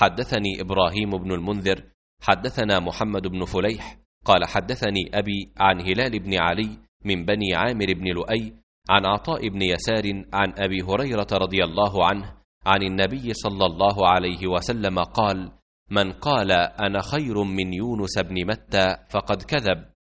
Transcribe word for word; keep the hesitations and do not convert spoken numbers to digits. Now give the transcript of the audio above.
حدثني إبراهيم بن المنذر حدثنا محمد بن فليح قال حدثني أبي عن هلال بن علي من بني عامر بن لؤي عن عطاء بن يسار عن أبي هريرة رضي الله عنه عن النبي صلى الله عليه وسلم قال: من قال أنا خير من يونس بن متى فقد كذب،